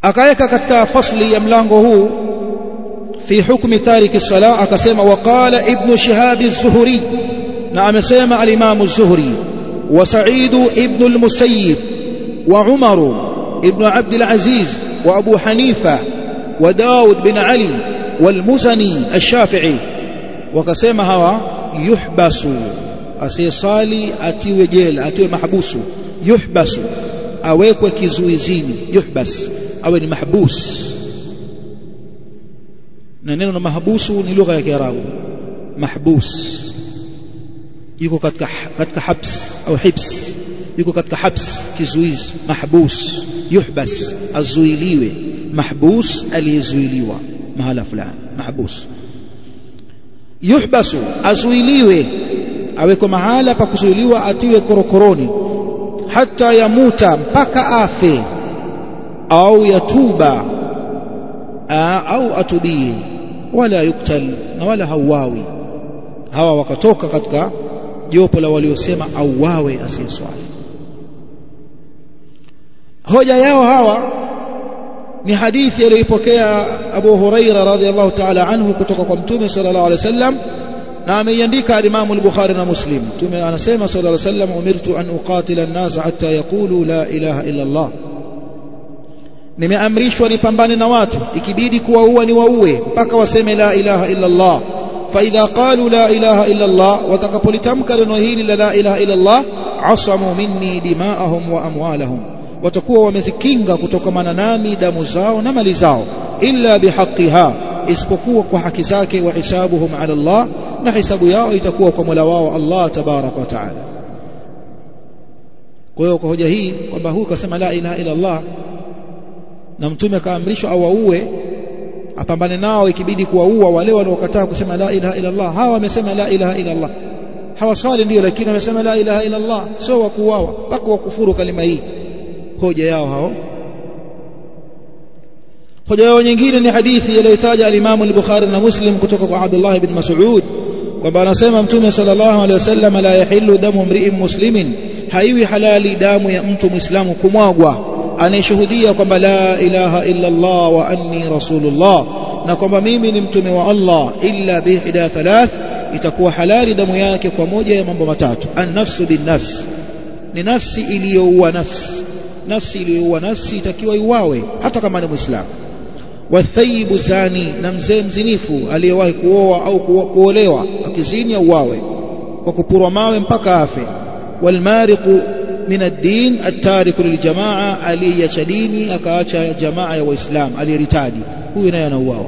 Akaeka katika fasli ya mlango huu fi hukmi tariki as-salah, akasema waqala ibn Shihab az-Zuhri, na amesema al-Imam az-Zuhri wa Sa'id ibn al-Musayyib wa Umar ibn Abd al-Aziz wa Abu Hanifa wa Daud bin Ali wal-Muzani ash-Shafi'i, wakasema hawa yuhbasu, asiyesali atiwe jela, atiwe mahbusu. Yuhbasu, awekwe kizuizini. Yuhbas, awe ni mahbus, na neno mahbusu ni lugha ya Kiarabu. Mahbus yuko katika habs au hibs, yuko katika habs, kizuizi. Mahbus, yuhbas, azuiliwe. Mahbus, aliyezuiliwa mahala fulani. Mahbus, yuhbasu, azuiliwe, awekwe mahala pa kuzuiliwa, atiwe korokoroni, hata yamuta, mpaka afe, au yatuba, au atubie, wala yuktal, na wala hauawi. Hawa wakatoka katika jopo la waliosema auawe asiyeswali. Hoja yao hawa ni hadithi aliyopokea Abu Huraira radhiyallahu ta'ala anhu kutoka kwa Mtume sallallahu alaihi wasallam, na ameiandika Imam al-Bukhari na Muslim. Mtume anasema sallallahu alaihi wasallam, umirtu an uqatila an-nas hatta yaqulu la ilaha illa Allah, nimeamrishwa nipambane na watu, ikibidi kuwaua ni waue mpaka waseme la ilaha illa Allah. Fa idha qalu la ilaha illa Allah, watakapolitamka neno hili la ilaha illa Allah, asamu minni dima'ahum wa amwalahum, watakuwa wamezikinga kutokamana nami damu zao na mali zao, illa bihaqqiha, isipokuwa kwa haki zake, wa hisabuhum ala Allah, na hisabu yao itakuwa kwa Mola wao Allah tabaraka wa taala. Kwa hiyo kwa hoja hii kwamba huyu kasema la ilaha illa Allah na Mtume kaamrishwa awaue, apambane nao, ikibidi kuwaua wale waliokataa kusema la ilaha illa Allah. Hawa wamesema la ilaha illa Allah, hawaswali ndio, lakini wamesema la ilaha illa Allah, sio wakuuawa mpaka wakufuru kalima hii. Hoja yao hao. Hoja yao nyingine ni hadithi iliyotaja al-Imam al-Bukhari na Muslim kutoka kwa Abdullah ibn Mas'ud kwamba anasema Mtume sallallahu alaihi wasallam, la yahillu damu mri'in muslimin, haiwi halali damu ya mtu muislamu kumwagwa anayeshuhudia kwamba la ilaha illa Allah wa anni rasulullah, na kwamba mimi ni mtume wa Allah, illa bihida thalath, itakuwa halali damu yake kwa moja ya mambo matatu. An-nafsu bin-nafs, ni nafsi iliyoua nafsi. Nafsi iliyoua nafsi itakiwa iuawe hata kama ni muislamu. Wathayibu zani, na mzee mzinifu aliyewahi kuoa au kuolewa akizini auawe kwa kupurwa mawe mpaka afe. Walmariqu min ad-din at-tariku liljamaa, aliyeacha dini akaacha jamaa ya Waislamu, aliyeritadi, huyu naye anauawa.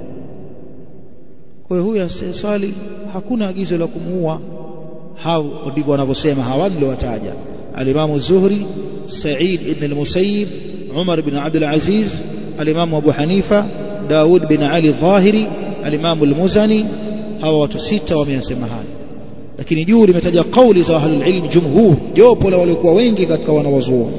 Kwa hiyo huyu asiyeswali hakuna agizo la kumuua. Hao ndivyo wanavyosema hawa niliowataja: al-Imam az-Zuhri, Sa'id ibn al-Musayyib, Umar ibn Abd al-Aziz, al-Imam Abu Hanifa, Daud bin Ali Dhahiri, al-Imam al-Muzani. Hawa watu sita wameyasema haya, lakini juu limetaja kauli za ahlul ilm jumhur, jopo la waliokuwa wengi katika wanawazuoni.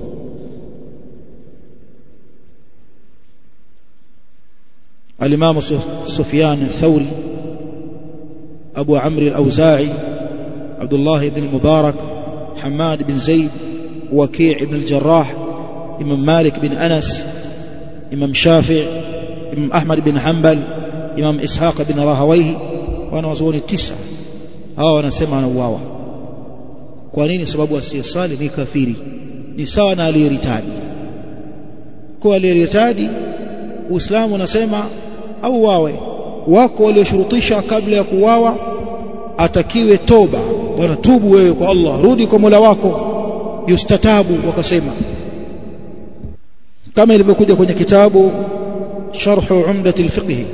al-Imam Sufyan al-Thawri, Abu Amr al-Awza'i, Abdullah ibn al-Mubarak, Hamad bin Zaid, Waki' ibn al-Jarrah, Imam Malik bin Anas, Imam Shafi', Imam Ahmad bin Hanbal, Imam Ishaq bin Rahawayhi, wanawazuoni 9. hawa wanasema anauawa. Kwa nini? Sababu asiyesali ni kafiri, ni sawa na aliyeritadi. Kwa aliyeritadi Uislamu unasema auawe. Wako walioshurutisha kabla ya kuuawa atakiwe toba, bwana tubu wewe kwa Allah, rudi kwa Mola wako, yustatabu, wakasema kama ilivyokuja kwenye kitabu Sharh Umdat al-Fiqh,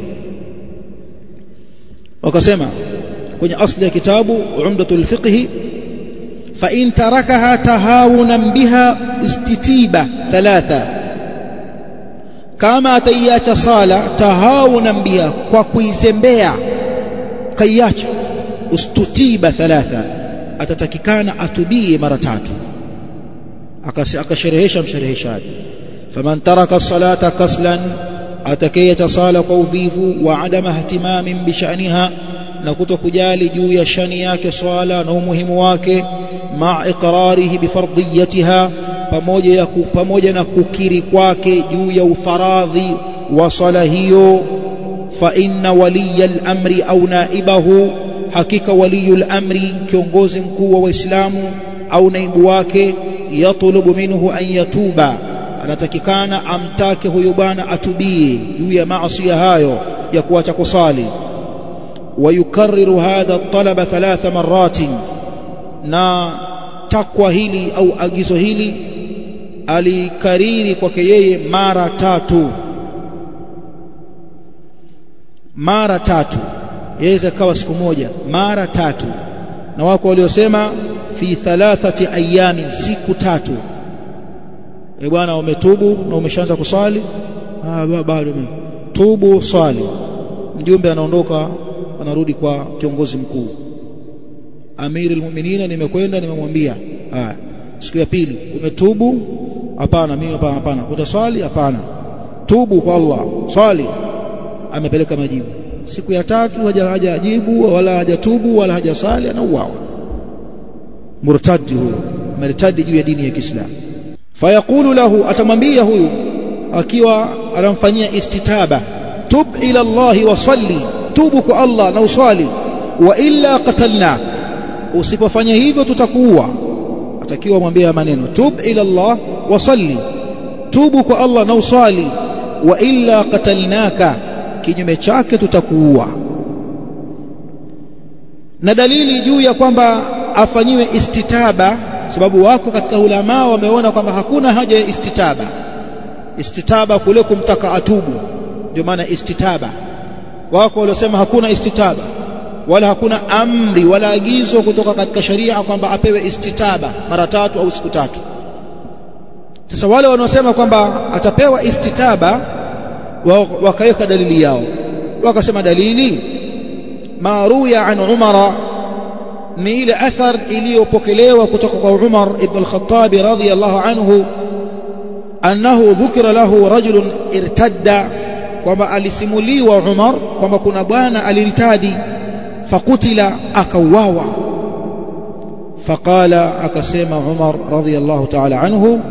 wakasema kwenye asli ya kitabu Umdat al-Fiqh, fa in tarakaha tahawunan biha istitiba 3, kama ataiacha sala tahawunan biha, kwa kuizembea kaiacha, ustutiba 3, atatakikana atubie mara 3. Akasherehesha mshereheshaji, faman taraka salata kaslan, atakayeacha sala kwa uvivu, wa adama ihtimamin bi sha'niha, na kutokujali juu ya shani yake swala na umuhimu wake, ma iqrarihi bi fardiyatiha, pamoja na kukiri kwake juu ya ufaradhi wa swala hiyo, fa inna waliyal amri au naibahu, hakika waliyul amri kiongozi mkuu wa Waislamu au naibu wake, yatlubu minhu an yatuba, anatakikana amtake huyo bwana atubie juu ya maasi hayo ya kuacha kusali. ويكرر هذا الطلب 3 مرات, na takwa hili au agizo hili alikariri kwake yeye mara tatu, yaweza kawa siku moja mara 3, na wako waliosema fi 3 ayamin, siku 3. Bwana umetubu na umeshaanza kusali, bado tubu swali. Mjumbe anaondoka anarudi kwa kiongozi mkuu, Amiri al-Mu'minina, nimekwenda nimemwambia. Siku ya pili, umetubu? Hapana, mimi hapana. Utaswali? Hapana. Tubu kwa Allah, swali. Amepeleka majibu. Siku ya 3 hajajibu wala hajatubu wala hajasali, anauawa. Murtadi huyo, murtadi juu ya dini ya Kiislamu. Fayaqulu lahu, atamwambia huyu akiwa anamfanyia istitaba, tub ila Allah wa salli, tubu kwa Allah na uswali, wa illa qatalnak, usipofanya hivyo tutakuua. Atakiwa mwambie maneno, tub ila Allah wa salli, tubu kwa Allah na uswali, wa illa qatalnaka, kinyume chake tutakuua. Na dalili juu ya kwamba afanyiwe istitaba, sababu wako katika ulama wameona kwamba hakuna haja ya istitaba kule kumtaka atubu, ndio maana istitaba. Wako waliosema hakuna istitaba wala hakuna amri wala agizo kutoka katika sharia kwamba apewe istitaba mara 3 au siku 3. Sasa wale wanaosema kwamba atapewa istitaba wakaweka dalili yao, wakasema dalili maruya an Umar, ni ile athar iliyopokelewa kutoka kwa Umar ibn al-Khattab radhiyallahu anhu, annahu dhukira lahu rajulun irtadda, kwamba alisimuliwa Umar kwamba kuna bwana aliritadi, fakutila, akauawa. Faqala, akasema Umar radhiyallahu ta'ala anhu,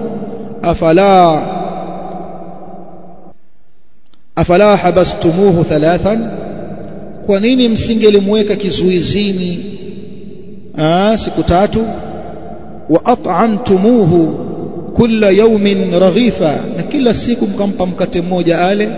afala habastumuhu 3, kwa nini msingelimweka kizuizini siku 3? Wa at'amtumuhu kulla yawmin raghifa, na kila siku mkampa mkate mmoja ale.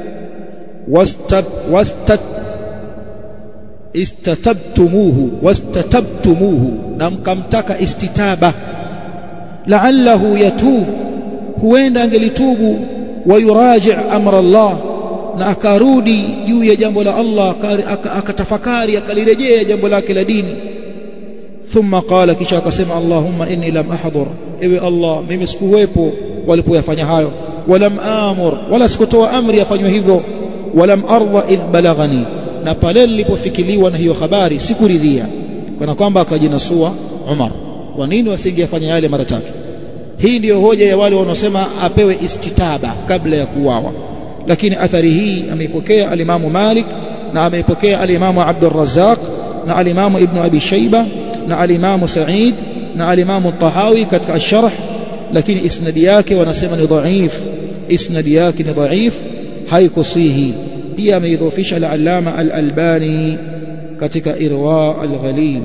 Wastatabtumuhu, na mkamtaka istitaba. La'allahu yatub, huenda angelitubu. Wa yuraji' amra Allah, na akarudi juu ya jambo la Allah, akatafakari, akalirejea jambo lake la dini. Thumma qala, kisha akasema, Allahumma inni lam ahdhur, ewe Allah mimi sikuwepo walipoyafanya hayo. Walam amur, wala sikutoa amri afanywe hivyo. Walam arda idh balaghani, na pale nilipofikiliwa na hiyo habari sikuridhia. Kana kwamba akajinasua Umar, kwa nini wasingefanya yale mara 3? Hii ndiyo hoja ya wale wanaosema apewe istitaba kabla ya kuuawa. Lakini athari hii ameipokea al-Imam Malik, na ameipokea al-Imam Abdul Razzaq, na al-Imam Ibn Abi Shayba, na al-Imam Sa'id, na al-Imam Tahawi katika al-Sharh, lakini isnadi yake wanasema ni dhaif. Isnadi yake ni dhaif, haikusihi. Pia ameidhofisha al-Allama al-Albani katika Irwa al-Ghalil.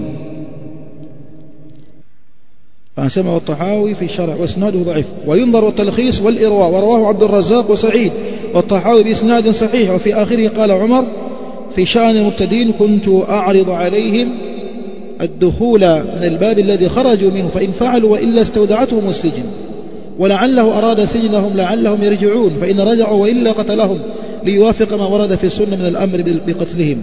أسمع الطحاوي في الشرع وإسناده ضعيف. وينظر التلخيص والإرواء، ورواه عبد الرزاق وسعيد والطحاوي بإسناد صحيح. وفي آخره قال عمر في شأن المبتدين كنت أعرض عليهم الدخول من الباب الذي خرجوا منه فإن فعلوا وإلا استودعتهم السجن، ولعله أراد سجنهم لعلهم يرجعون، فإن رجعوا وإلا قتلهم ليوافق ما ورد في السنة من الأمر بقتلهم.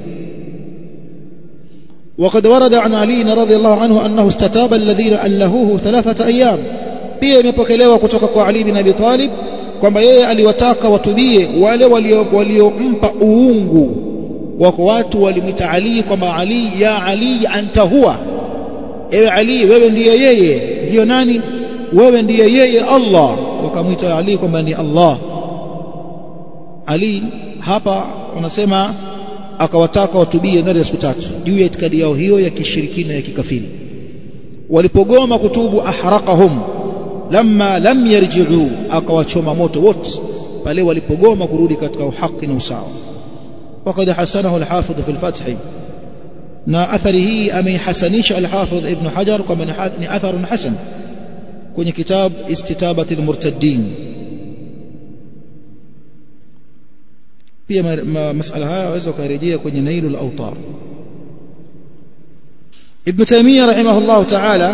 وقد ورد عن علي رضي الله عنه أنه استتاب الذين ألهوه 3 أيام. pia imepokelewa kutoka kwa Ali bin Abi Talib kwamba yeye aliwataka watubie wale waliompa uungu. Wako watu walimwita Ali kwamba Ali, ya Ali anta huwa, ewe Ali wewe ndiye yeye. Ndio nani? Wewe ndiye yeye Allah. Wakamwita Ali kwamba ni Allah. Ali hapa wanasema akawataka watubie ndani ya siku 3 juu ya itikadi yao hiyo ya kishirikina ya kikafiri. Walipogoma kutubu, ahraqahum, lamma lam yarji'u akawachoma moto wote pale walipogoma kurudi katika haki na usawa. وقد حسنه الحافظ في الفتح na athari hii ameihasanisha al-Hafidh Ibn Hajar kama ni atharun hasan kwenye kitab Istitabat al-Murtaddin. pia masala haya waweza kurejea kwenye Nailul Awtar. Ibn Taymiyyah rahimahullah ta'ala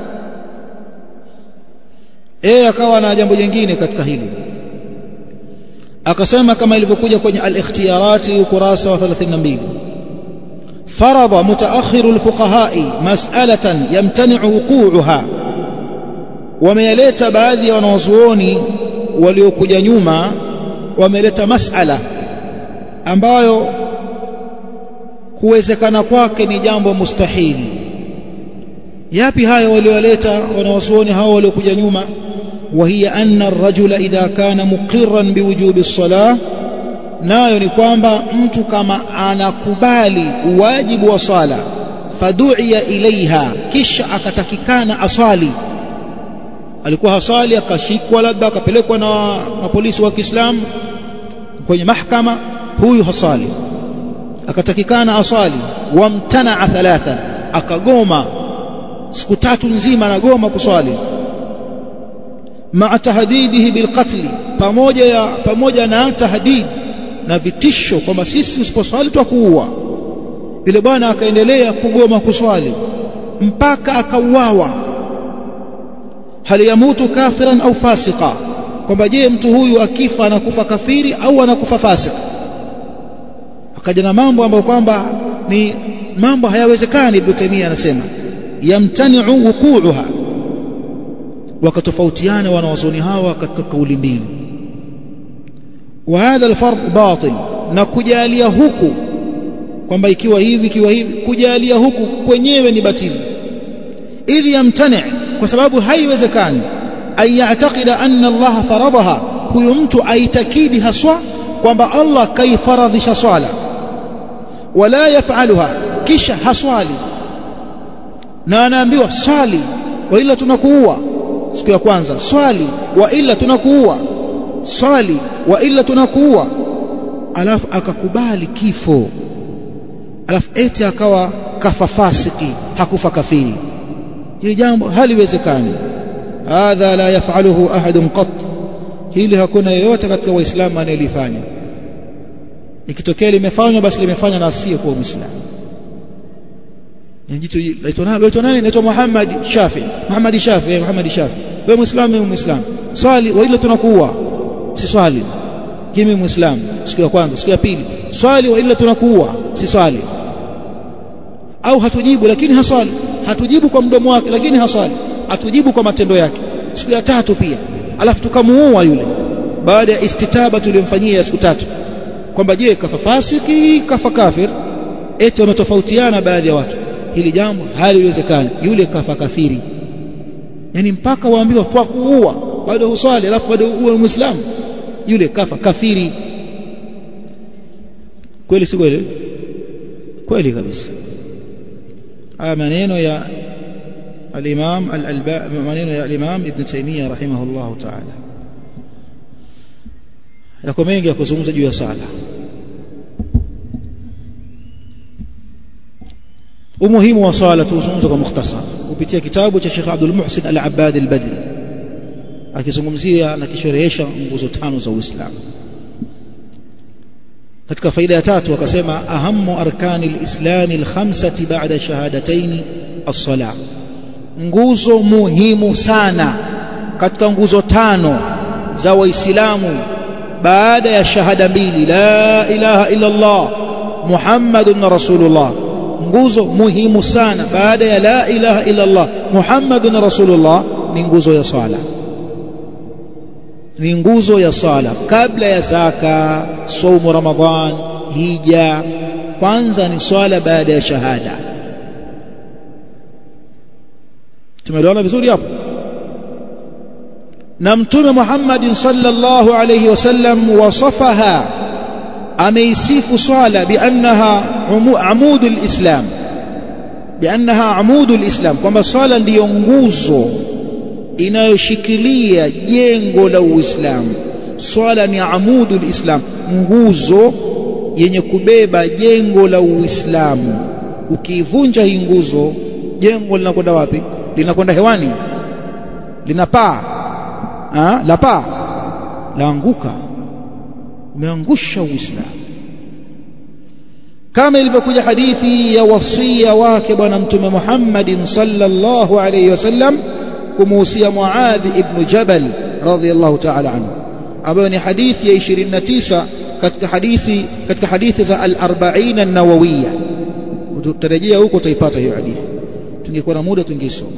akawa na jambo jingine katika hili, akasema kama ilivyokuja kwenye al-Ikhtiyarati ukurasa wa 32, فرض متأخر الفقهاء مسألة يمتنع وقوعها. wameleta baadhi ya wanazuoni waliokuja nyuma wameleta masala ambayo kuwezekana kwake ni jambo mustahili. yapi hayo walioleta wanazuoni hao waliokuja nyuma? وهي أن الرجل إذا كان مقرا بوجوب الصلاة, nayo ni kwamba mtu kama anakubali wajibu wa swala, fadu'iya ilaiha, kisha akatakikana asali, alikuwa hasali akashikwa labda akapelekwa na polisi wa Kiislamu kwenye mahakama, huyu hasali akatakikana asali, wamtana'a thalathan, akagoma siku 3 nzima anagoma kuswali, ma'a tahdidihi bilqatli, pamoja na tahdid na vitisho kwamba sisi usiposwali tutakuua. yule bwana akaendelea kugoma kuswali mpaka akauawa. hal yamutu kafiran au fasika, kwamba je mtu huyu akifa anakufa kafiri au anakufa fasik? akaja na mambo ambayo kwamba ni mambo hayawezekani. Ibn Taymiyyah anasema yamtani'u wuqu'uha. wakatofautiana wanawazuoni hawa katika kauli mbili. wa hadha alfarq batil, na kujalia huku kwamba ikiwa hivi kujalia huku kwenyewe ni batili. idhi yamtani', kwa sababu haiwezekani ay ya'taqida anna Allah faradaha, huyu mtu aitakidi haswa kwamba Allah kaifaradhisha swala, wala yaf'aluha, kisha haswali, na anaambiwa swali wa ila tunakuua. siku ya kwanza swali wa ila tunakuua, swali wa illa tunakuua, alafu akakubali kifo, alafu eti akawa kafa fasiki, hakufa kafiri. hili jambo haliwezekani. hadha la yaf'aluhu ahadun qat, hili hakuna yeyote katika waislamu anayelifanya. ikitokea limefanywa basi limefanywa na asiye kwa Muislamu. jitu laitwa nani? naitwa Muhammad Shafi. wewe Muislamu, swali wa illa tunakuua, si swali. kimi Muislamu, siku ya kwanza, siku ya pili swali wa illa tunakuua, si swali. au hatujibu lakini haswali, hatujibu kwa mdomo wake lakini haswali, hatujibu kwa matendo yake. siku ya 3 pia, alafu tukamuua yule baada ya istitaba tulimfanyia ya siku 3, kwamba je kafa fasiki kafa kafir? eti wametofautiana baadhi ya watu. hili jambo haliwezekani. yule kafa kafiri, yani mpaka waambiwa kwa kuua bado huswali alafu bado uwe Muislamu, yule kafa kafiri. kweli si kweli? kweli kabisa. haya maneno ya al-Imam al-Albani, maneno ya al-Imam Ibn Taymiyyah rahimahullah ta'ala. yako mengi ya kuzungumza juu ya sala. umuhimu wa sala tuzungumza kwa mukhtasar kupitia kitabu cha Sheikh Abdul Muhsin Al-Abbad Al-Badri, akizungumzia na kisherehesha nguzo 5 za Uislamu. katika faida ya 3 akasema ahammu arkani al-islam al-khamsati ba'da shahadatayn as-salah, nguzo muhimu sana katika nguzo 5 za Waislamu baada ya shahada mbili, la ilaha illa Allah Muhammadun Rasulullah. nguzo muhimu sana baada ya la ilaha illa Allah Muhammadun Rasulullah ni nguzo ya sala. ni nguzo ya sala kabla ya zaka, saumu Ramadhan, hija. kwanza ni swala baada ya shahada. tumeelewana vizuri hapo? na Mtume Muhammad sallallahu alayhi wasallam wasafaha, ameisifu swala biannaha amudul islam, kwamba swala ndiyo nguzo inayoshikilia jengo la Uislamu. Swala ni amudul Islam, nguzo yenye kubeba jengo la Uislamu. Ukivunja hii nguzo, jengo linakwenda wapi? Linakwenda hewani, linapaa, lapaa, laanguka, umeangusha Uislamu. Kama ilivyokuja hadithi ya wasia wake bwana Mtume Muhammad sallallahu alayhi wasallam kumuhusia Muadh ibn Jabal radhiyallahu ta'ala anhu, ambayo ni hadithi ya 29 katika hadithi za al-40 an-nawawiyya. Utarejea huko utaipata hiyo hadithi, tungekuwa na muda tungeisoma.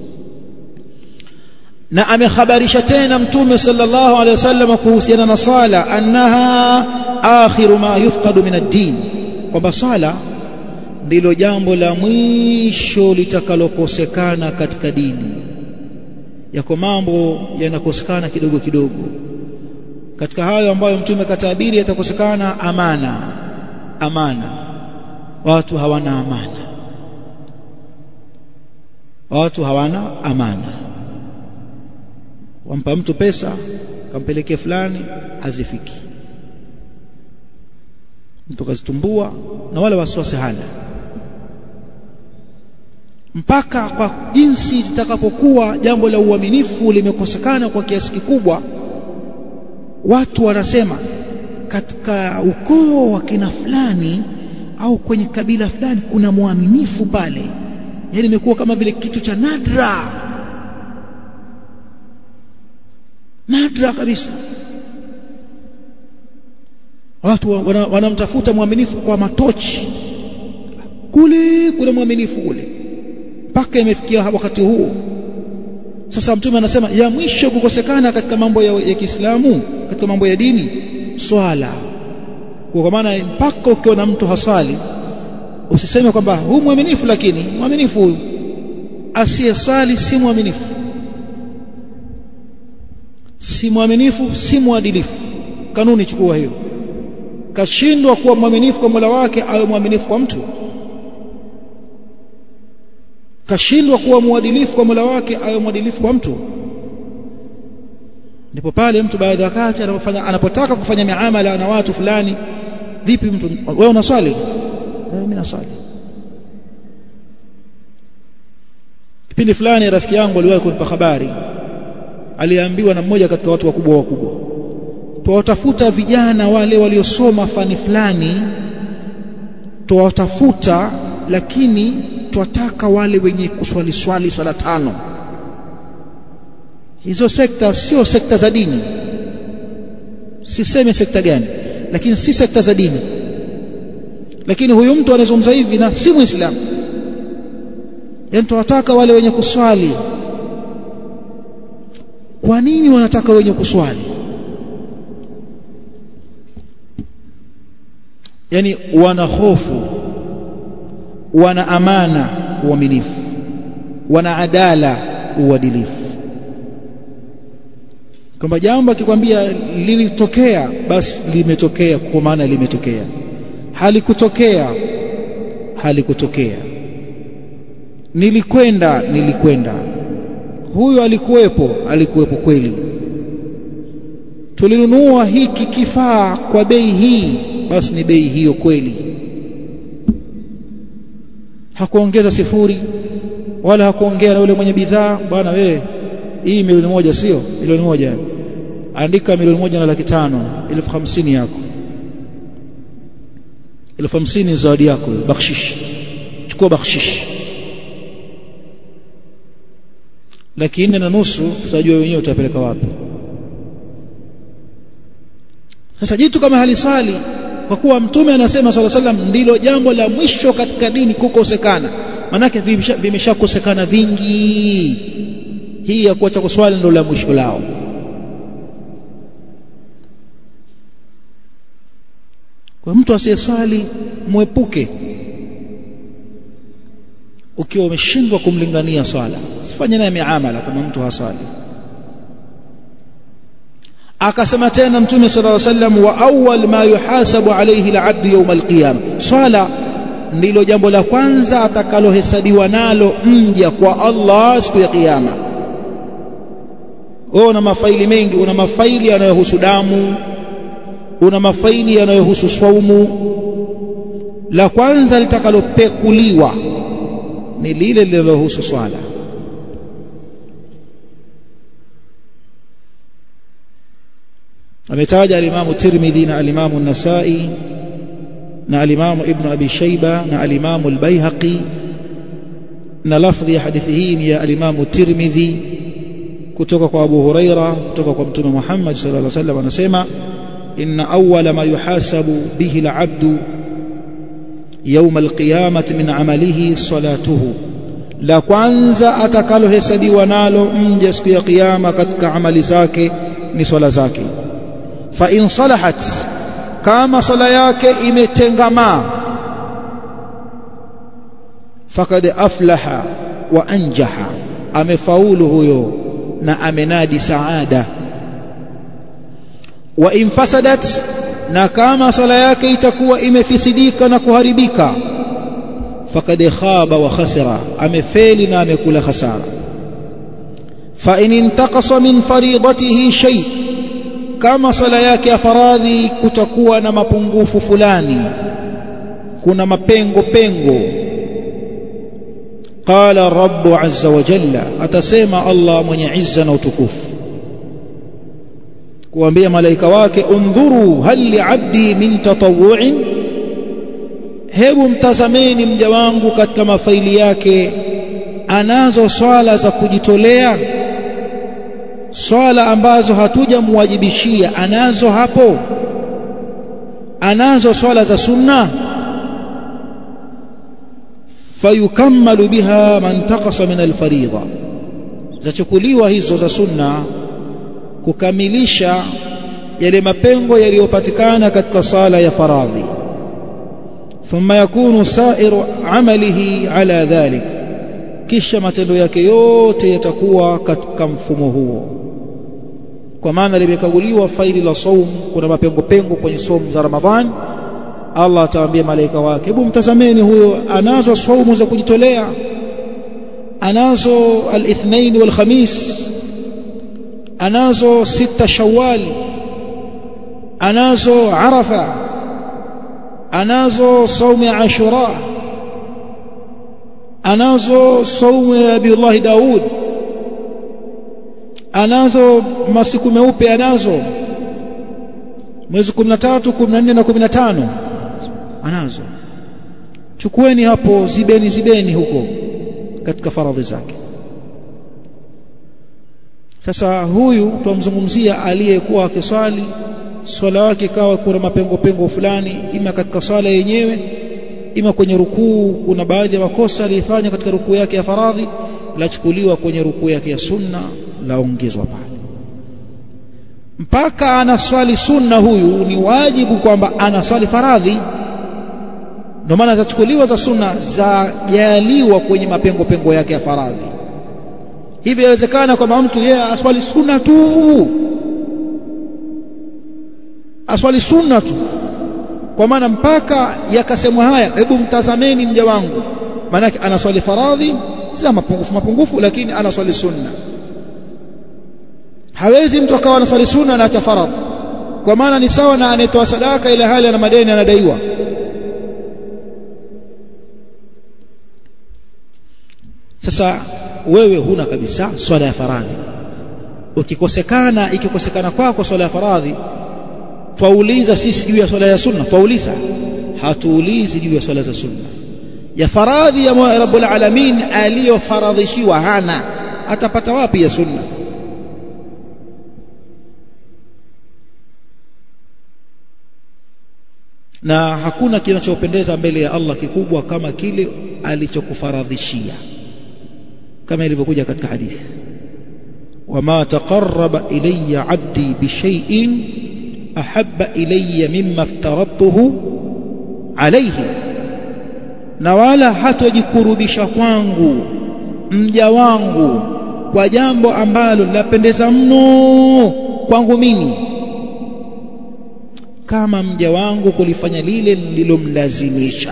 Na amekhabarisha tena Mtume sallallahu alayhi wasallam kuhusiana na sala, annaha akhiru ma yufqadu min ad-din, kwamba sala ndilo jambo la mwisho litakalokosekana katika dini. Yako mambo yanakosekana kidogo kidogo. Katika hayo ambayo Mtume katabiri yatakosekana, amana. Watu hawana amana. Wampa mtu pesa, kampelekea fulani, hazifiki. Mtu kazitumbua na wala wasiwasi hana. Mpaka kwa jinsi litakapokuwa jambo la uaminifu limekosekana kwa kiasi kikubwa, watu wanasema katika ukoo wa kina fulani au kwenye kabila fulani kuna muaminifu pale. Yaani imekuwa kama vile kitu cha nadra kabisa. Watu wanamtafuta muaminifu kwa matochi, kule kuna muaminifu kule, mpaka imefikia wakati huo. Sasa Mtume anasema ya mwisho kukosekana katika mambo ya Kiislamu, katika mambo ya dini, swala. Kwa maana mpaka ukiona mtu hasali usiseme kwamba huyu muaminifu, lakini muaminifu huyu asiyesali si muaminifu, si muadilifu. Kanuni chukua hiyo. Kashindwa kuwa mwaminifu kwa Mola wake, awe mwaminifu kwa mtu. Kashindwa kuwa muadilifu kwa Mola wake, awe muadilifu kwa mtu. Ndipo pale mtu baadhi ya wakati anapotaka kufanya miamala na watu fulani, vipi mtu, wewe unaswali? Mimi naswali. Kipindi fulani rafiki yangu aliwahi kunipa habari, aliambiwa na mmoja katika watu wakubwa, tuwatafuta vijana wale waliosoma fani fulani, tuwatafuta, lakini twataka wale wenye kuswali swala 5. Hizo sekta sio sekta za dini, siseme sekta gani, lakini si sekta za dini. Lakini huyu mtu anazungumza hivi na si Muislamu. Yaani twataka wale wenye kuswali. Kwa nini wanataka wenye kuswali? Yani wana hofu, wana amana, uaminifu, wana adala, uadilifu. Kwamba jambo akikwambia lilitokea, basi limetokea, kwa maana limetokea. Halikutokea. Nilikwenda. Huyu alikuwepo kweli. Tulinunua hiki kifaa kwa bei hii, basi ni bei hiyo kweli. Hakuongeza sifuri, wala hakuongea na yule mwenye bidhaa, bwana wewe hii 1,000,000 sio 1,000,000, andika 1,500,000, 50,000 yako, 50,000 zawadi yako, bakshish, chukua bakshish. Lakini 4.5 utajua wenyewe utapeleka wapi. Sasa jitu kama halisali, kwa kuwa Mtume anasema sallallahu alaihi wasallam ndilo jambo la mwisho katika dini kukosekana, manake vimeshakosekana vingi. Hii ya kuacha kuswali ndio la mwisho lao. Kwa mtu asiyesali muepuke. Ukiwa umeshindwa kumlingania swala, usifanye naye miamala kama mtu hasali. Akasema tena Mtume sallallahu alaihi wasallam, wa awwal ma yuhasabu alayhi al-'abdu yawm al-qiyamah, swala ndilo jambo la kwanza atakalohesabiwa nalo mja kwa Allah siku ya kiyama. wewe una mafaili mengi, una mafaili yanayohusu damu, una mafaili yanayohusu saumu. La kwanza litakalopekuliwa ni lile linalohusu swala. ametaja al-Imam Tirmidhi na al-Imam An-Nasa'i na al-Imam Ibn Abi Shayba na al-Imam Al-Baihaqi, na lafdhi ya hadithi hii ni ya al-Imam Tirmidhi kutoka kwa Abu Huraira kutoka kwa Mtume Muhammad sallallahu alaihi wasallam, anasema inna awwala ma yuhasabu bihi al-'abdu yawm al-qiyamati min 'amalihi salatuhu, la kwanza atakalohesabiwa nalo mja siku ya kiyama katika amali zake ni swala zake. Fa in salahat, kama swala yake imetengamaa, faqad aflaha wa anjaha, amefaulu huyo na amenadi saada. Wa in fasadat, na kama swala yake itakuwa imefisidika na kuharibika, faqad khaba wa khasira, amefeli na amekula hasara. Fa in intaqasa min faridatihi shay, kama swala yake ya faradhi kutakuwa na mapungufu fulani, kuna mapengo pengo, qala rabbu azza wa jalla, atasema Allah mwenye izza na utukufu kuambia malaika wake, undhuru hal li'abdi min tatawwu'in, hebu mtazameni mja wangu katika mafaili yake anazo swala za kujitolea, swala ambazo hatujamwajibishia anazo hapo, anazo swala za sunna. Fayukammalu biha man taqasa min alfaridha, zachukuliwa hizo za sunna kukamilisha yale mapengo yaliyopatikana katika sala ya faradhi. Thumma yakunu sairu amalihi ala dhalik, kisha matendo yake yote yatakuwa katika mfumo huo. Kwa maana limekaguliwa faili la saum, kuna mapengo pengo kwenye saumu za Ramadhani, Allah atawaambia malaika wake, hebu mtazameni huyo anazo saumu za kujitolea, anazo al-ithnain wal khamis, anazo 6 Shawwal, anazo Arafa, anazo saumu ya Ashura, anazo saumu ya Nabii Daud, anazo masiku meupe, anazo mwezi 13, 14 na 15 anazo. Chukueni hapo, zibeni huko katika faradhi zake. Sasa huyu tumzungumzia aliyekuwa akiswali swala yake kawa kuna mapengo pengo fulani, ima katika swala yenyewe, ima kwenye rukuu, kuna baadhi ya makosa alifanya katika rukuu yake ya faradhi, lachukuliwa kwenye rukuu yake ya sunna, laongezwa pale. Mpaka anaswali sunna, huyu ni wajibu kwamba anaswali faradhi, ndio maana zachukuliwa za sunna za jaliwa kwenye mapengo pengo yake ya faradhi. Hivi inawezekana kwamba mtu yeye aswali sunna tu, aswali sunna tu, kwa maana mpaka yakasemwa haya, hebu mtazameni mja wangu, maana yake anaswali faradhi za mapungufu, lakini anaswali sunna. Hawezi mtu akawa anaswali sunna na acha faradhi, kwa maana ni sawa na anatoa sadaka ile hali ana madeni anadaiwa. Sasa wewe huna kabisa swala ya faradhi, ikikosekana kwako swala ya faradhi, fauliza sisi juu ya swala ya sunna, fauliza, hatuulizi juu ya swala za sunna. Ya faradhi ya Rabbul Alamin aliyofaradhishiwa hana, atapata wapi ya sunna? Na hakuna kinachopendeza mbele ya Allah kikubwa kama kile alichokufaradhishia, kama ilivyokuja katika hadithi, wama taqarraba ilayya 'abdi bishay'in ahabba ilayya mimma aftaradtuhu alayhi, na wala hatojikurubisha kwangu mja wangu kwa jambo ambalo lapendeza mno kwangu mimi kama mja wangu kulifanya lile nililomlazimisha,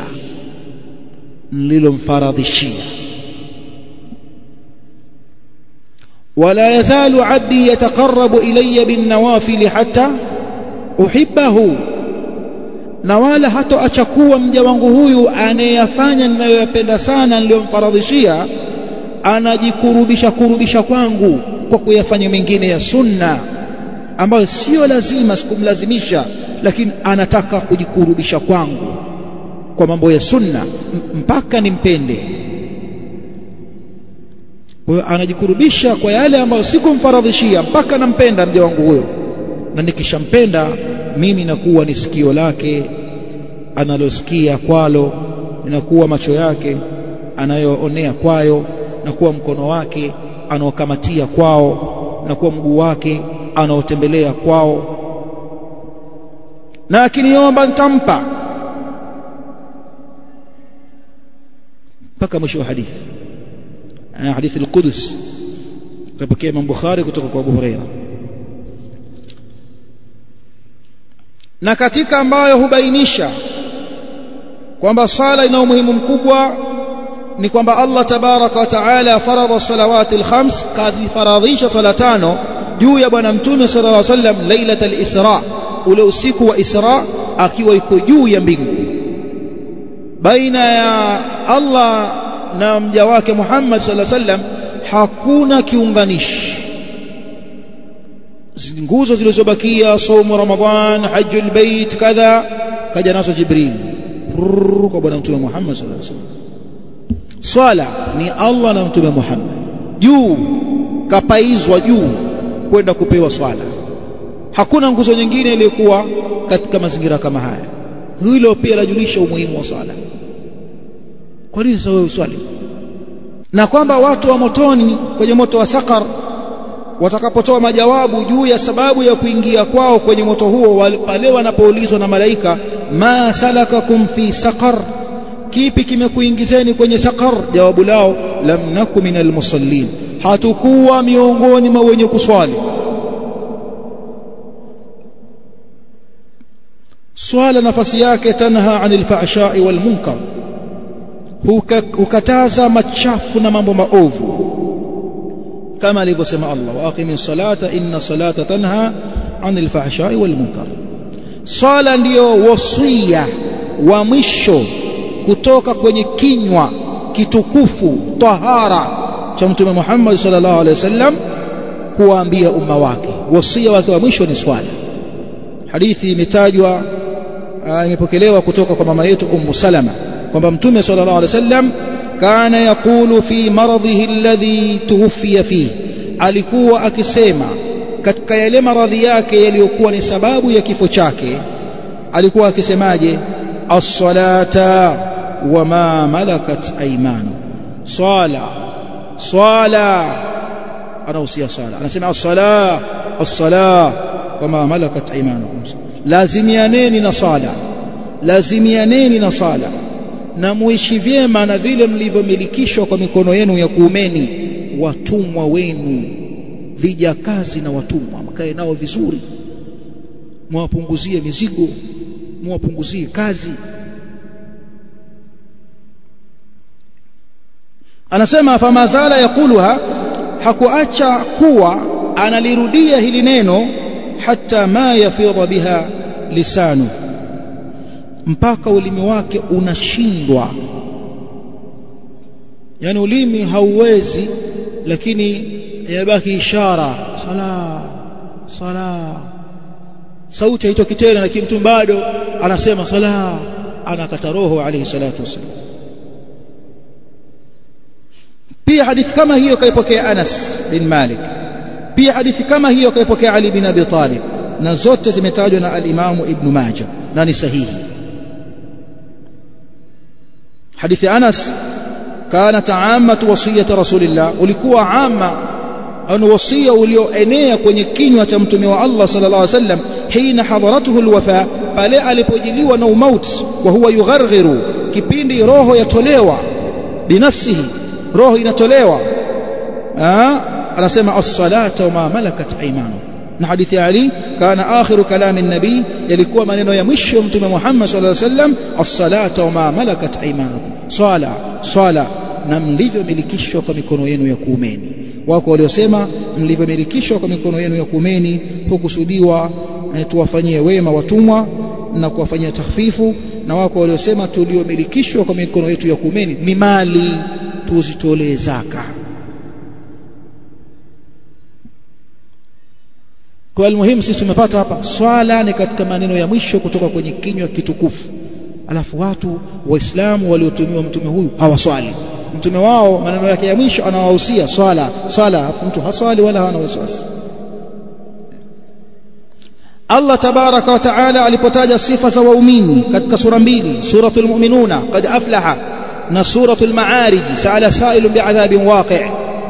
nililomfaradhishia. ولا يزال عبدي يتقرب إلي بالنوافل حتى أحبه na wala hatoachakuwa mja wangu huyu anayefanya ninayoyapenda sana niliyomfaradhishia anajikurubisha kwangu kwa kuyafanya mengine ya sunna ambayo sio lazima, sikumlazimisha, lakini anataka kujikurubisha kwangu kwa mambo ya sunna mpaka nimpende. Kwa hiyo anajikurubisha kwa yale ambayo sikumfaradhishia mpaka nampenda mja wangu huyo, na nikishampenda mimi nakuwa ni sikio lake analosikia kwalo, ninakuwa macho yake anayoonea kwayo, nakuwa mkono wake anaokamatia kwao, nakuwa mguu wake anaotembelea kwao, na akiniomba nitampa, mpaka mwisho wa hadithi. Hadithi al-Qudus kapokea Imam Bukhari kutoka kwa Abu Huraira. Na katika ambayo hubainisha kwamba sala ina umuhimu mkubwa ni kwamba Allah tabaraka wa taala faradha salawati al-khams, kazifaradhisha sala tano juu ya bwana mtume sallallahu alaihi wasallam lailatul isra, ule usiku wa Isra akiwa yuko juu ya mbingu. Baina ya Allah na mja wake Muhammad sallallahu alaihi wasallam hakuna kiunganishi. Nguzo zilizobakia saumu Ramadhan, hajjul bait, kadha, kaja nazo Jibril kwa bwana mtume Muhammad sallallahu alaihi wasallam. Swala ni Allah na mtume Muhammad juu, kapaizwa juu kwenda kupewa swala. Hakuna nguzo nyingine iliyokuwa katika mazingira kama haya. Hilo pia lajulisha umuhimu wa swala. Kwa nini sasa wewe uswali? Na kwamba watu wa motoni kwenye moto wa Sakar watakapotoa majawabu juu ya sababu ya kuingia kwao kwenye moto huo, pale wanapoulizwa na malaika, ma salakakum fi Sakar, kipi kimekuingizeni kwenye Sakar? Jawabu lao, lam naku minal musallin, hatukuwa miongoni mwa wenye kuswali. Swala nafasi yake tanha anil fahsha'i wal munkar, hukataza machafu na mambo maovu, kama alivyosema Allah, wa aqimis salata inna salata tanha anil fahsha'i wal munkar. Swala ndiyo wasia wa mwisho kutoka kwenye kinywa kitukufu tahara cha mtume Muhammad sallallahu alaihi wasallam kuwaambia umma wake. Wasia wake wa mwisho ni swala. Hadithi imetajwa, imepokelewa kutoka kwa mama yetu Ummu Salama kwamba mtume sallallahu alaihi wasallam kana yakulu fi maradhihi alladhi tuwfiya fihi, alikuwa akisema katika yale maradhi yake yaliyokuwa ni sababu ya kifo chake, alikuwa akisemaje? As-salata wa ma malakat aymanukum, swala anahusia sala, anasema as-sala wa ma malakat aymanukum, lazimianeni na sala na muishi vyema na vile mlivyomilikishwa kwa mikono yenu ya kuumeni, watumwa wenu, vijakazi na watumwa, mkae nao vizuri, muwapunguzie mizigo, muwapunguzie kazi. Anasema famazala yakuluha, hakuacha kuwa analirudia hili neno, hata ma yafidha biha lisanu, mpaka ulimi wake unashindwa. Yani ulimi hauwezi, lakini yabaki ishara, sala, sauti haitoki tena, lakini mtu bado anasema sala, anakata roho alayhi salatu wasallam. Pia hadithi kama hiyo kaipokea Anas bin Malik, pia hadithi kama hiyo kaipokea Ali bin Abi Talib, na zote zimetajwa na al-Imamu Ibn Majah na ni sahihi. Hadithi Anas, kanat ammatu wasiyati rasulillah, ulikuwa amma au wasia ulioenea kwenye kinywa cha mtume wa Allah sallallahu alaihi wasallam, hina hadaratuhu alwafa, pale alipojiliwa na umauti, wa huwa yugharghiru, kipindi roho yatolewa, binafsihi, roho inatolewa. Anasema as-salata wa ma malakat aymanukum. Na hadithi ya Ali, kana akhiru kalami an-nabi, yalikuwa maneno ya mwisho mtume Muhammad sallallahu alaihi wasallam, as-salata wa ma malakat aymanukum, swala na mlivyomilikishwa kwa mikono yenu ya kuumeni. wako waliosema mlivyomilikishwa kwa mikono yenu ya kuumeni hukusudiwa tuwafanyie wema watumwa na kuwafanyia takhfifu, na wako waliosema tuliomilikishwa kwa mikono yetu ya kuumeni ni mali tuzitolee zaka. Kwa almuhimu sisi tumepata hapa swala ni katika maneno ya mwisho kutoka kwenye kinywa kitukufu, alafu watu waislamu waliotumiwa mtume huyu hawaswali. Mtume wao maneno yake ya mwisho anawahusia swala, mtu haswali wala hana wasiwasi. Allah tabaraka wa taala alipotaja sifa za waumini katika sura mbili, suratul mu'minuna qad aflaha na suratul ma'arij sa'ala sa'ilun bi'adhabin waqi',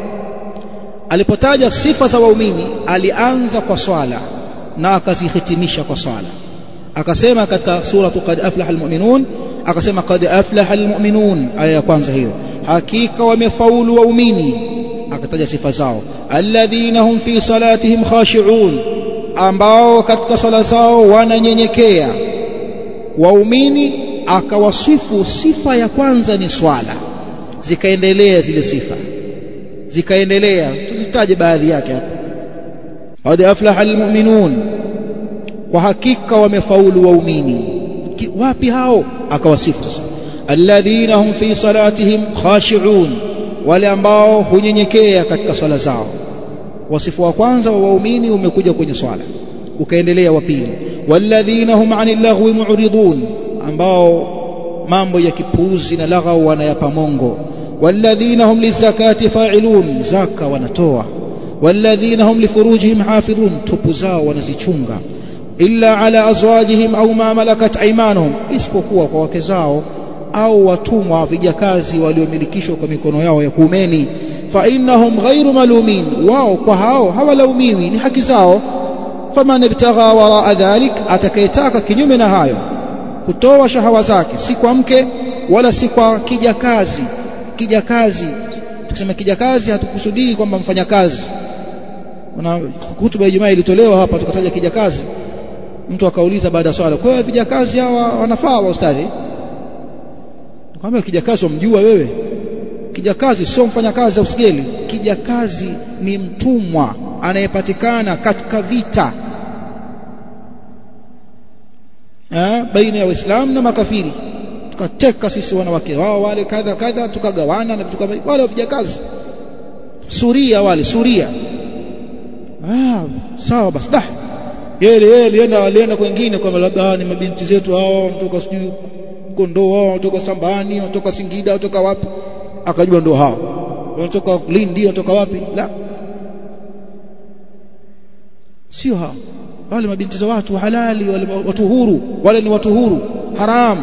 alipotaja sifa za waumini alianza kwa swala na akazihitimisha kwa swala. Akasema katika suratu qad aflaha almu'minun, akasema qad aflaha almu'minun, aya ya kwanza hiyo, hakika wamefaulu waumini. Akataja sifa zao, alladhina hum fi salatihim khashi'un, ambao katika swala zao wananyenyekea. Waumini akawasifu sifa ya kwanza ni swala, zikaendelea zile sifa zikaendelea, tuzitaje baadhi yake hapa. Qad aflaha almu'minun, kwa hakika wamefaulu waumini. Wapi hao? Akawasifu sasa, alladhina hum fi salatihim khashi'un, wale ambao hunyenyekea katika swala zao. Wasifu wa kwanza wa waumini umekuja kwenye swala, ukaendelea wa pili, walladhina hum 'anil laghwi mu'ridun, ambao mambo ya kipuuzi na laghau wanayapa mongo. Walladhina hum lizakati fa'ilun, zaka wanatoa. Walladhina hum lifurujihim hafidhun, tupu zao wanazichunga. Illa ala azwajihim au ma malakat aymanuhum, isipokuwa kwa wake zao au watumwa vijakazi waliomilikishwa kwa mikono yao ya kuumeni. Fa innahum ghairu malumin, wao kwa hao hawalaumiwi, ni haki zao. Faman ibtagha wara dhalik, atakayetaka kinyume na hayo kutoa shahawa zake, si kwa mke wala si kwa kijakazi. Kijakazi, tukisema kijakazi hatukusudii kwamba mfanyakazi. Kuna hutuba ya Ijumaa ilitolewa hapa tukataja kijakazi. Mtu akauliza baada ya swala, kwa hiyo vijakazi hawa wanafaa wa ustadhi? Nikamwambia kijakazi wamjua wewe? Kijakazi sio mfanyakazi au sigeli. Kijakazi ni mtumwa anayepatikana katika vita baina ya Waislamu na makafiri. Tukateka sisi wanawake wao wale kadha kadha, tukagawana na vitu kama wale vijakazi. Suria wale, Suria. Sawa basi. Yeye alienda kwingine kwamba labda ni mabinti zetu hao kutoka sijui Kondoa, kutoka Sambani, kutoka Singida, kutoka wapi, akajua ndio hao. Wanatoka Lindi, wanatoka wapi? La, sio hao. Wale mabinti za watu halali, wale watu huru, wale ni watu huru, haram.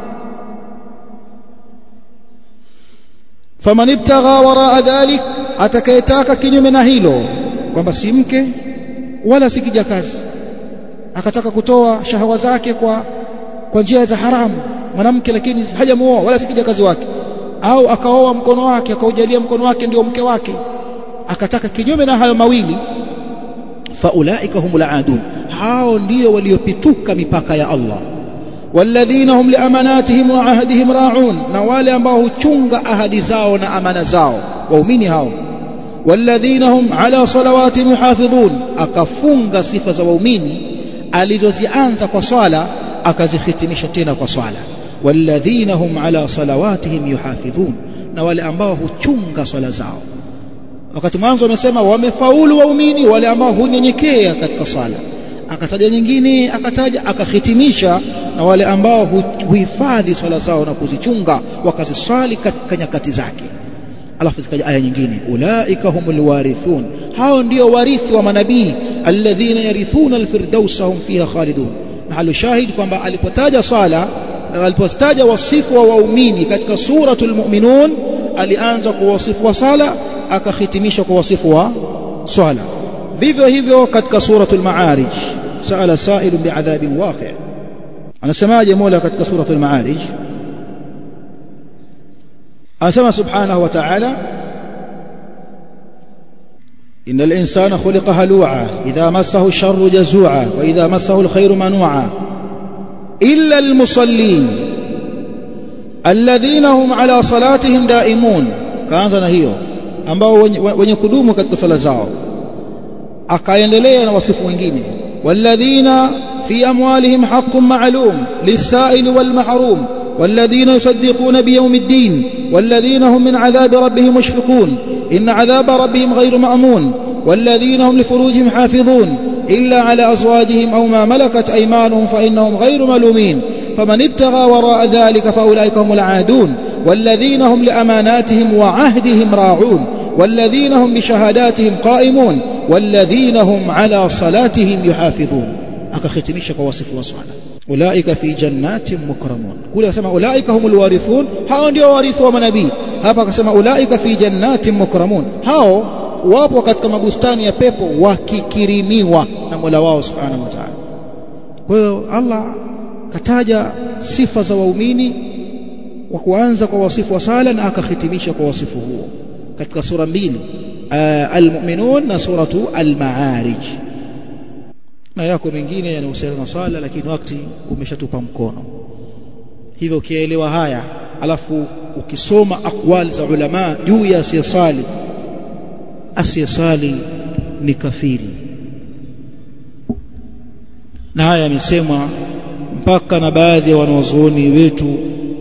Faman ibtagha wara dhalik, atakayetaka kinyume na hilo, kwamba si mke wala si kijakazi, akataka kutoa shahawa zake kwa njia za haramu, mwanamke lakini hajamuoa wala si kijakazi wake, au akaoa mkono wake akaujalia mkono wake ndio mke wake, akataka kinyume na hayo mawili, faulaika humul aadun, hao ndio waliopituka mipaka ya Allah. Walladhina hum liamanatihim wa ahdihim ra'un, na wale ambao huchunga ahadi zao na amana zao, waumini hao. Walladhina hum ala salawatihim yuhafidhun, akafunga sifa za waumini alizozianza kwa swala akazihitimisha tena kwa swala. Walladhina hum ala salawatihim yuhafidhun, na wale ambao huchunga swala zao. Wakati mwanzo amesema wamefaulu waumini wale ambao hunyenyekea katika swala, akataja nyingine, akahitimisha na wale ambao huhifadhi swala zao na kuzichunga wakaziswali katika nyakati zake. Alafu zikaja aya nyingine, ulaika humul warithun, hao ndio warithi wa manabii, alladhina yarithuna alfirdausa hum fiha khalidun. Mahalu shahid kwamba alipotaja swala, alipotaja wasifu wa waumini katika suratul mu'minun, alianza kwa wasifu wa sala akahitimisha kwa wasifu wa swala. Vivyo hivyo katika suratul ma'arij, sa'ala sa'ilun bi'adhabin waqi', anasemaje Mola katika suratul ma'arij? Anasema subhanahu wa ta'ala, innal insana khuliqa halu'a idha massahu ash-sharru jazu'a wa idha massahu al-khayru manu'a illa al-musallin alladhina hum ala salatihim da'imun. Kaanza na hiyo, ambao wenye kudumu katika sala zao. Akaendelea na wasifu wengine, walladhina fi amwalihim haqqun ma'lum lis-sa'ili wal mahrum walladhina yusaddiquna biyawmiddin walladhina hum min 'adhabi rabbihim mushfiqun inna 'adhaba rabbihim ghayru ma'mun والذين هم لفروجهم حافظون إلا على أزواجهم أو ما ملكت أيمانهم فإنهم غير ملومين فمن ابتغى وراء ذلك فأولئك هم العادون والذين هم لأماناتهم وعهدهم راعون والذين هم بشهاداتهم قائمون والذين هم على صلاتهم يحافظون. أكختميش كوصف وصعنا أولئك في جنات مكرمون. كل يسمى أولئك هم الوارثون، هاو ndio warithi wa manabii. Hapa akasema أولئك في جنات مكرمون، hao wapo katika mabustani ya pepo wakikirimiwa na Mola wao Subhanahu wa Ta'ala. Kwa hiyo Allah kataja sifa za waumini wa kuanza kwa wasifu wa sala na akahitimisha kwa wasifu huo katika sura mbili, Al-Mu'minun na suratu Al-Ma'arij. Na yako mengine yanahusiana na sala lakini wakati umeshatupa mkono. Hivyo ukielewa haya alafu ukisoma aqwali za ulama juu ya asiyesali, asiyesali ni kafiri. Na haya yamesemwa mpaka na baadhi ya wanazuoni wetu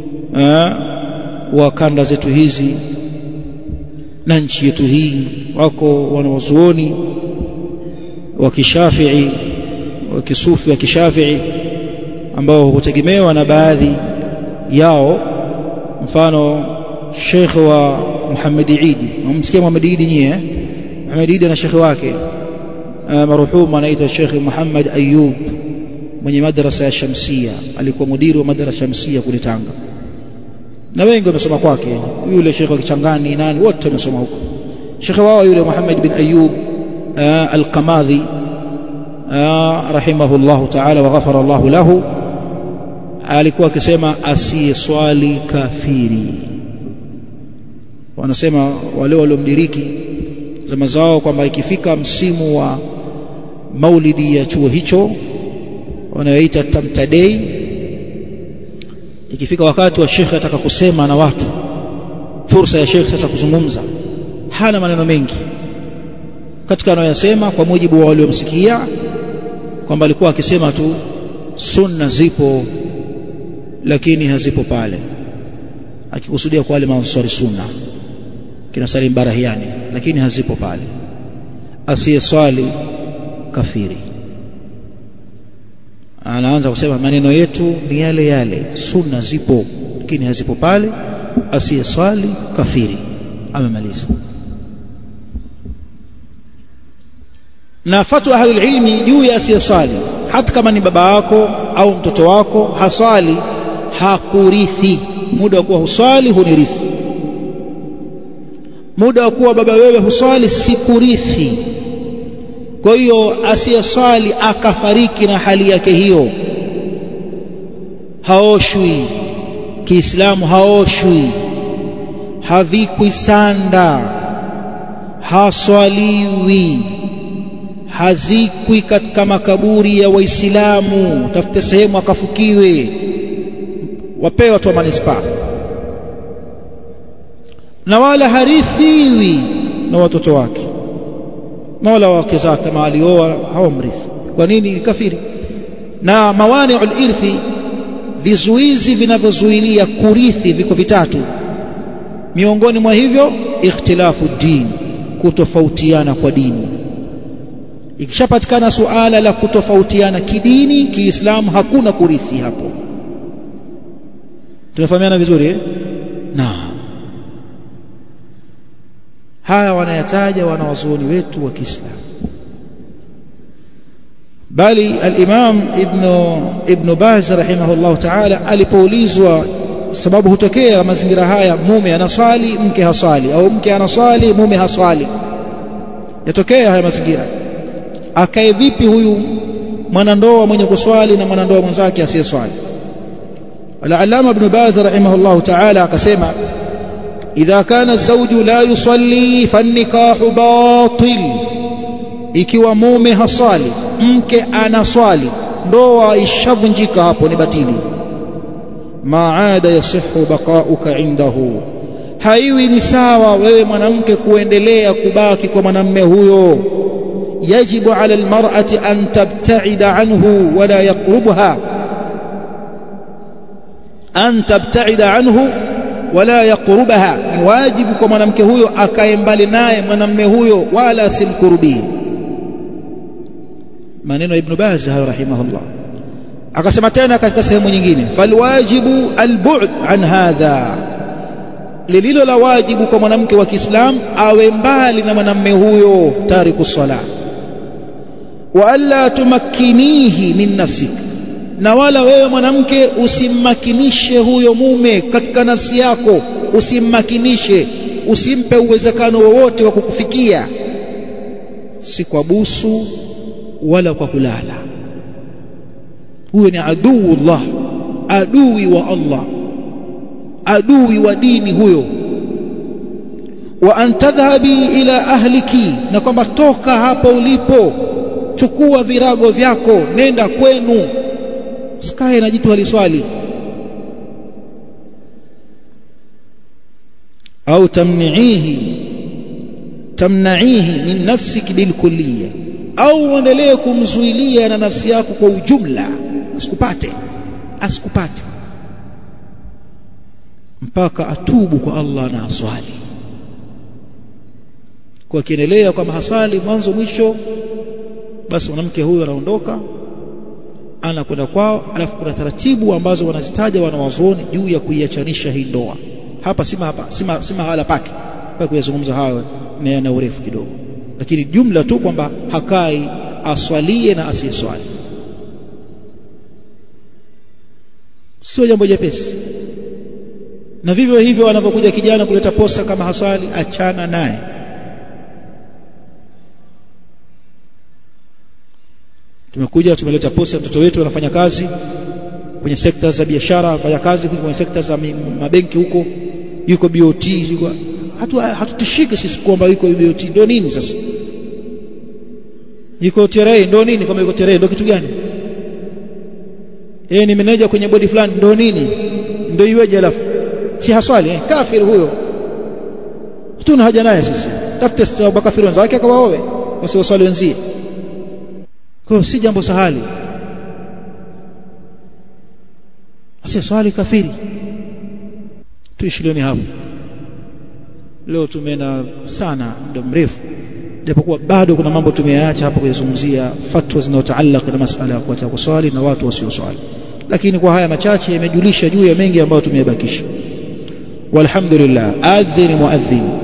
wa kanda zetu hizi na nchi yetu hii. Wako wanazuoni wa Kishafii, wa Kisufi wa Kishafii ambao hutegemewa na baadhi yao, mfano Sheikh wa Muhammad Idi. Mumsikia Muhammad Idi nyie? Muhammad Idi na Sheikh wake marhumu anaitwa Sheikh Muhammad Ayub, mwenye madrasa ya Shamsia, alikuwa mudiri wa madrasa Shamsia kule Tanga. Na wengi wamesoma kwake, yule Sheikh wa Kichangani nani wote wamesoma huko. Sheikh wao yule Muhammad bin Ayub al-Qamadhi rahimahullahu ta'ala wa ghafara Allahu lahu, alikuwa akisema asiyeswali kafiri. Wanasema wale waliomdiriki zama zao kwamba ikifika msimu wa maulidi ya chuo hicho wanaoita Tamtadei, ikifika wakati wa Sheikh ataka kusema na watu, fursa ya Sheikh sasa kuzungumza, hana maneno mengi katika anayosema kwa mujibu wa waliomsikia, kwamba alikuwa akisema tu sunna zipo lakini hazipo pale, akikusudia kwa wale maansari sunna kina Salim Barahiani, lakini hazipo pale. Asiyeswali kafiri. Anaanza kusema maneno yetu ni yale yale, sunna zipo lakini hazipo pale, asiyeswali kafiri. Amemaliza. Na fatwa ahlul ilmi juu ya asiyeswali, hata kama ni baba yako au mtoto wako haswali, hakurithi. Muda wa kuwa huswali hunirithi, muda wa kuwa baba wewe huswali sikurithi. Kwa hiyo asiyeswali akafariki na hali yake hiyo, haoshwi Kiislamu, haoshwi, havikwi sanda, haswaliwi, hazikwi katika makaburi ya Waislamu. Tafute sehemu akafukiwe, wapewe watu wa manispaa. Na wala harithiwi na watoto wake na wala wake zake, kama alioa hawamrithi. Kwa nini? Ni kafiri. Na mawani'ul irthi, vizuizi vinavyozuilia kurithi viko vitatu. Miongoni mwa hivyo ikhtilafu din, kutofautiana kwa dini. Ikishapatikana suala la kutofautiana kidini, Kiislamu hakuna kurithi hapo. Tunafahamiana vizuri eh? Naam. Haya wanayataja wanawazuoni wetu wa Kiislamu. Bali al-Imam Ibn Baz rahimahullah ta'ala alipoulizwa, sababu hutokea mazingira haya, mume anaswali mke haswali, au mke anaswali mume haswali, yatokea haya mazingira, akae vipi huyu mwanandoa mwenye kuswali na mwanandoa mwenzake asiyeswali? Al-Allama Ibn Baz rahimahullah ta'ala akasema, idha kana zawju la yusalli fannikahu batil, ikiwa mume haswali mke anaswali, ndoa ishavunjika, hapo ni batili. Maada yasihu baqauka indahu, haiwi ni sawa wewe mwanamke kuendelea kubaki kwa mwanamume huyo. Yajibu ala almar'ati an tabta'ida anhu wala yaqrubha, an tabta'ida anhu wala yaqrubaha, ni wajibu kwa mwanamke huyo akae mbali naye mwanamume huyo wala simkurubie. Maneno Ibn Baz hayo rahimahullah. Akasema tena katika sehemu nyingine, falwajibu albu'd an hadha, lililo la wajibu kwa mwanamke wa Kiislamu awe mbali na mwanamume huyo tariku salah. Wa alla tumakkinihi min nafsik, na wala wewe mwanamke usimmakinishe huyo mume katika nafsi yako, usimmakinishe, usimpe uwezekano wowote wa kukufikia, si kwa busu wala kwa kulala. Huyo ni aduullah, adui wa Allah, adui wa dini huyo. Wa antadhhabi ila ahliki, na kwamba toka hapo ulipo, chukua virago vyako, nenda kwenu, sikae na jitu haliswali. Au tamna'ihi min nafsik bilkulliya, au uendelee kumzuilia na nafsi yako kwa ujumla, asikupate mpaka atubu kwa Allah na aswali. Kwa kiendelea kama hasali mwanzo mwisho, basi mwanamke huyo anaondoka, anakwenda kwao. Alafu kuna taratibu ambazo wanazitaja wanawazuoni juu ya kuiachanisha hii ndoa. Hapa si mahala pake pa kuyazungumza hayo, na urefu kidogo, lakini jumla tu kwamba hakai aswalie na asiyeswali sio jambo jepesi. Na vivyo hivyo anapokuja kijana kuleta posa kama haswali, achana naye. Tumeleta posa, mtoto wetu anafanya kazi kwenye sekta za biashara, anafanya kazi kwenye sekta za mabenki huko, yuko BOT, yuko hatutishike sisi kwamba yuko BOT. Ndio nini sasa? Yuko TRA, ndio nini? Kama yuko TRA ndio kitu gani? Ni meneja kwenye bodi fulani, ndio nini? Ndio iweje? Alafu si haswali, kafiri huyo, hatuna haja naye sisi. Tafute sababu kafiri wenzake akawaoe, wasiwaswali wenzie. Kwa hiyo si jambo sahali, asiyeswali kafiri. Tuishilioni hapo. Leo tumeenda sana muda mrefu, japokuwa bado kuna mambo tumeyaacha hapa kuzungumzia, fatwa zinazotaallaka na masuala ya kuacha kuswali na watu wasioswali, lakini kwa haya machache yamejulisha juu ya mengi ambayo tumeyabakisha. Walhamdulillah. Adhin muadhin.